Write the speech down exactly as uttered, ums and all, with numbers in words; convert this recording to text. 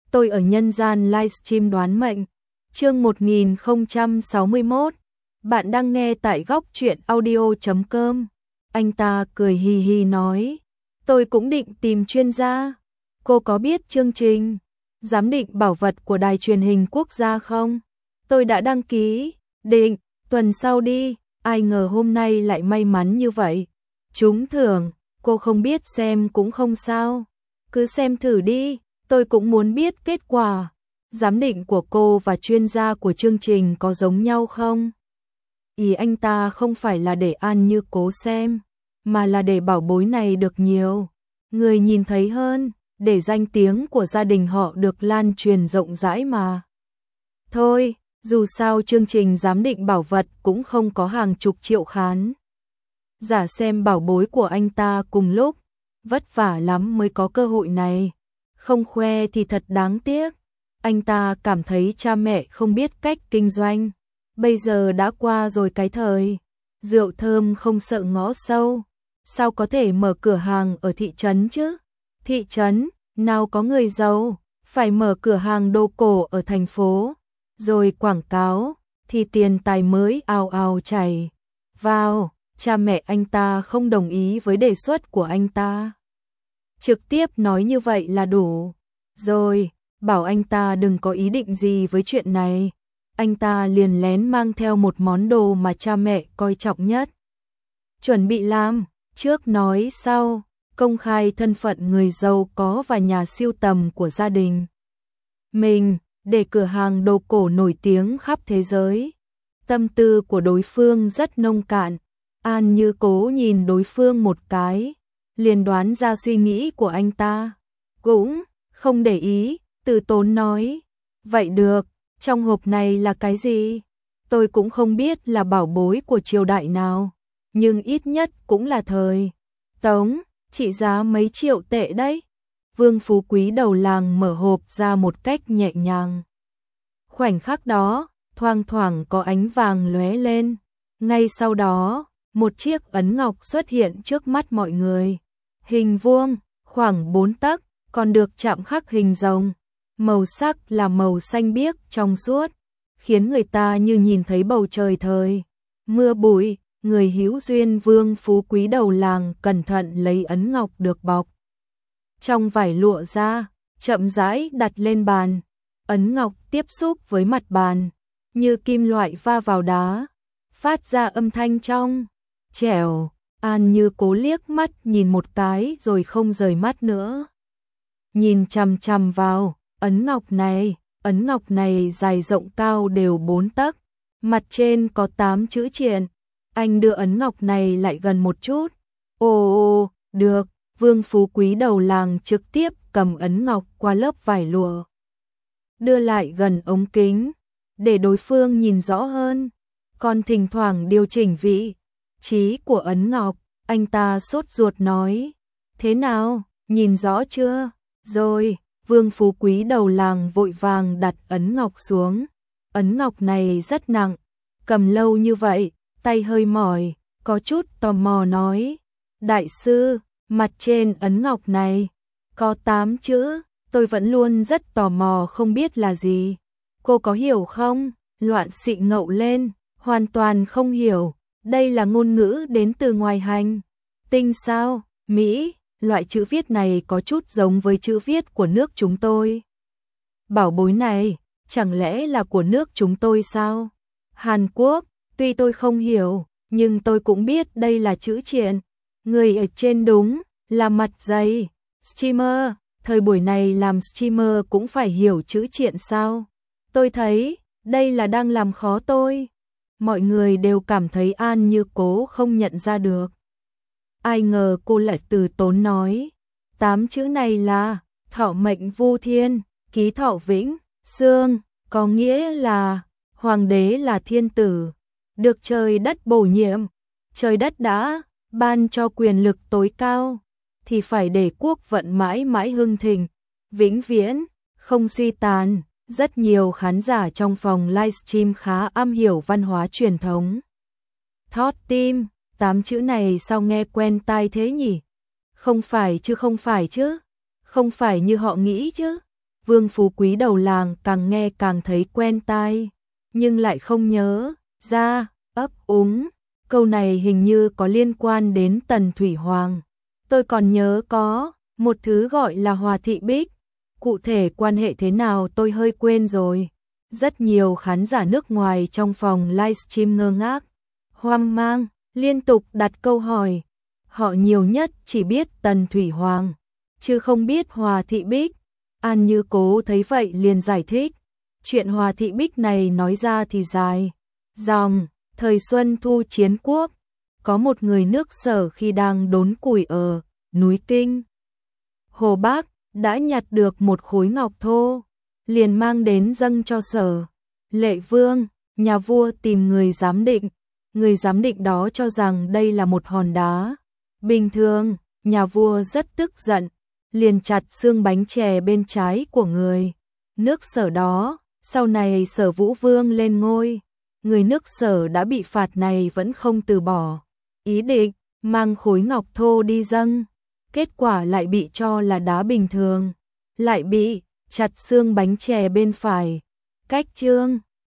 tôi ở nhân gian livestream đoán mệnh. Chương một nghìn không trăm sáu mươi mốt. Bạn đang nghe tại góc truyện audio chấm com. Anh ta cười hì hì nói, tôi cũng định tìm chuyên gia. Cô có biết chương trình giám định bảo vật của đài truyền hình quốc gia không? Tôi đã đăng ký, định, tuần sau đi. Ai ngờ hôm nay lại may mắn như vậy. Trúng thưởng, cô không biết xem cũng không sao. Cứ xem thử đi, tôi cũng muốn biết kết quả. Giám định của cô và chuyên gia của chương trình có giống nhau không? Ý anh ta không phải là để An Như Cố xem, mà là để bảo bối này được nhiều người nhìn thấy hơn, để danh tiếng của gia đình họ được lan truyền rộng rãi mà. Thôi, dù sao chương trình giám định bảo vật cũng không có hàng chục triệu khán giả xem bảo bối của anh ta cùng lúc, vất vả lắm mới có cơ hội này, không khoe thì thật đáng tiếc. Anh ta cảm thấy cha mẹ không biết cách kinh doanh, bây giờ đã qua rồi cái thời rượu thơm không sợ ngõ sâu, sao có thể mở cửa hàng ở thị trấn chứ? Thị trấn, nào có người giàu, phải mở cửa hàng đồ cổ ở thành phố, rồi quảng cáo, thì tiền tài mới ào ào chảy vào. Cha mẹ anh ta không đồng ý với đề xuất của anh ta, trực tiếp nói như vậy là đủ rồi, bảo anh ta đừng có ý định gì với chuyện này. Anh ta liền lén mang theo một món đồ mà cha mẹ coi trọng nhất, chuẩn bị làm trước nói sau, công khai thân phận người giàu có và nhà sưu tầm của gia đình mình, để cửa hàng đồ cổ nổi tiếng khắp thế giới. Tâm tư của đối phương rất nông cạn. An Như Cố nhìn đối phương một cái, liền đoán ra suy nghĩ của anh ta, cũng không để ý, từ tốn nói, vậy được, trong hộp này là cái gì? Tôi cũng không biết là bảo bối của triều đại nào, nhưng ít nhất cũng là thời Tống, trị giá mấy triệu tệ đấy. Vương phú quý đầu làng mở hộp ra một cách nhẹ nhàng. Khoảnh khắc đó, thoang thoảng có ánh vàng lóe lên, ngay sau đó, một chiếc ấn ngọc xuất hiện trước mắt mọi người. Hình vuông, khoảng bốn tấc, còn được chạm khắc hình rồng. Màu sắc là màu xanh biếc trong suốt, khiến người ta như nhìn thấy bầu trời thời mưa bụi. Người hữu duyên Vương phú quý đầu làng cẩn thận lấy ấn ngọc được bọc trong vải lụa ra, chậm rãi đặt lên bàn. Ấn ngọc tiếp xúc với mặt bàn, như kim loại va vào đá, phát ra âm thanh trong trẻo. An Như Cố liếc mắt nhìn một cái rồi không rời mắt nữa, nhìn chằm chằm vào ấn ngọc này. Ấn ngọc này dài rộng cao đều bốn tấc, mặt trên có tám chữ triện. Anh đưa ấn ngọc này lại gần một chút. Ồ, được. Vương phú quý đầu làng trực tiếp cầm ấn ngọc qua lớp vải lụa, đưa lại gần ống kính, để đối phương nhìn rõ hơn, còn thỉnh thoảng điều chỉnh vị trí của ấn ngọc. Anh ta sốt ruột nói, thế nào, nhìn rõ chưa? Rồi. Vương phú quý đầu làng vội vàng đặt ấn ngọc xuống. Ấn ngọc này rất nặng, cầm lâu như vậy, tay hơi mỏi, có chút tò mò nói, đại sư, mặt trên ấn ngọc này có tám chữ, tôi vẫn luôn rất tò mò không biết là gì. Cô có hiểu không? Loạn xị ngậu lên, hoàn toàn không hiểu, đây là ngôn ngữ đến từ ngoài hành tinh sao? Mỹ, loại chữ viết này có chút giống với chữ viết của nước chúng tôi. Bảo bối này, chẳng lẽ là của nước chúng tôi sao? Hàn Quốc, tuy tôi không hiểu, nhưng tôi cũng biết đây là chữ triện. Người ở trên đúng là mặt dày. Streamer, thời buổi này làm streamer cũng phải hiểu chữ triện sao? Tôi thấy, đây là đang làm khó tôi. Mọi người đều cảm thấy An Như Cố không nhận ra được. Ai ngờ cô lại từ tốn nói, tám chữ này là thọ mệnh vu thiên, ký thọ vĩnh, xương, có nghĩa là hoàng đế là thiên tử, được trời đất bổ nhiệm. Trời đất đã ban cho quyền lực tối cao, thì phải để quốc vận mãi mãi hưng thịnh, vĩnh viễn, không suy tàn. Rất nhiều khán giả trong phòng livestream khá am hiểu văn hóa truyền thống. Thót tim, tám chữ này sao nghe quen tai thế nhỉ? Không phải chứ không phải chứ, không phải như họ nghĩ chứ. Vương Phú Quý đầu làng càng nghe càng thấy quen tai, nhưng lại không nhớ ra, ấp úng, câu này hình như có liên quan đến Tần Thủy Hoàng. Tôi còn nhớ có một thứ gọi là Hòa Thị Bích, cụ thể quan hệ thế nào tôi hơi quên rồi. Rất nhiều khán giả nước ngoài trong phòng livestream ngơ ngác, hoang mang, liên tục đặt câu hỏi. Họ nhiều nhất chỉ biết Tần Thủy Hoàng, chứ không biết Hòa Thị Bích. An Như Cố thấy vậy liền giải thích. Chuyện Hòa Thị Bích này nói ra thì dài dòng. Thời Xuân Thu Chiến Quốc, có một người nước Sở khi đang đốn củi ở núi Kinh Hồ Bắc, đã nhặt được một khối ngọc thô, liền mang đến dâng cho Sở Lệ Vương. Nhà vua tìm người giám định, người giám định đó cho rằng đây là một hòn đá bình thường. Nhà vua rất tức giận, liền chặt xương bánh chè bên trái của người nước Sở đó. Sau này Sở Vũ Vương lên ngôi, người nước Sở đã bị phạt này vẫn không từ bỏ ý định mang khối ngọc thô đi dâng, kết quả lại bị cho là đá bình thường, lại bị chặt xương bánh chè bên phải. Cách chương